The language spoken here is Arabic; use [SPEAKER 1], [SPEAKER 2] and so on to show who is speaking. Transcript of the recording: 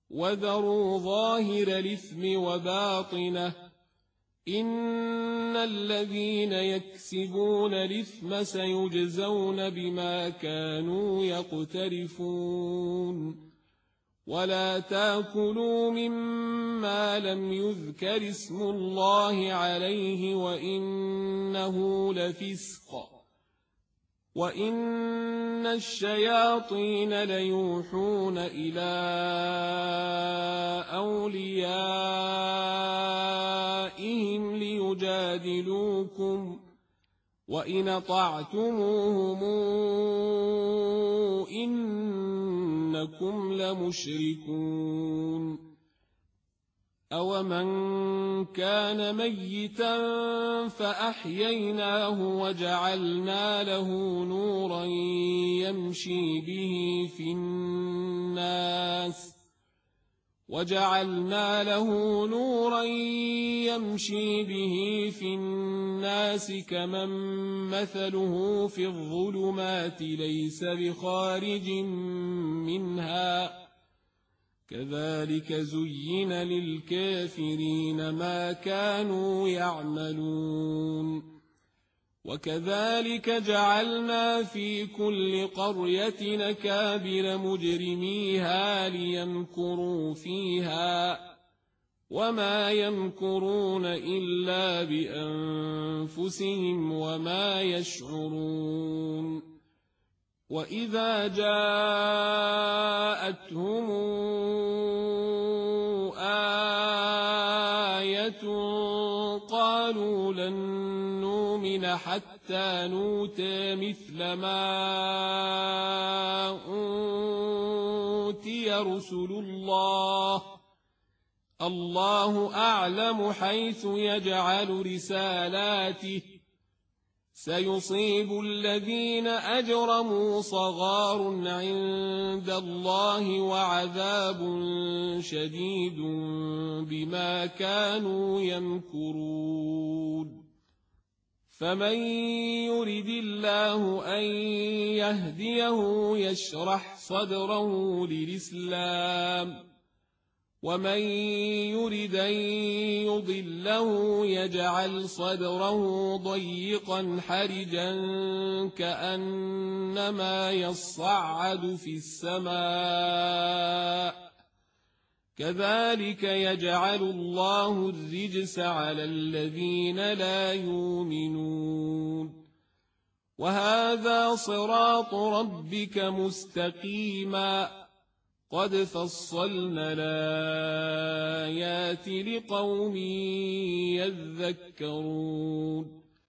[SPEAKER 1] وذروا ظاهر الإثم وباطنه إن الذين يكسبون الإثم سيجزون بما كانوا يقترفون ولا تاكلوا مما لم يذكر اسم الله عليه وإنه لفسق وإن الشياطين ليوحون إلى أوليائهم ليجادلوكم وإن أطعتموهم إنكم لمشركون أومن كان ميتا فأحييناه وجعلنا له نورا يمشي به في الناس كمن مثله في الظلمات ليس بخارج منها كذلك زين للكافرين ما كانوا يعملون وكذلك جعلنا في كل قرية أكابر مجرميها ليمكروا فيها وما يمكرون إلا بأنفسهم وما يشعرون وإذا جاءتهم آية قالوا لن نؤمن حتى نؤتى مثل ما أوتي رسل الله أعلم حيث يجعل رسالاته سيصيب الذين أجرموا صغار عند الله وعذاب شديد بما كانوا يمكرون فمن يرد الله أن يهديه يشرح صدره للإسلام ومن يرد أن يضله يجعل صدره ضيقا حرجا كأنما يصعد في السماء كذلك يجعل الله الرجس على الذين لا يؤمنون وهذا صراط ربك مستقيما قد فصلنا الآيات لقوم يذكرون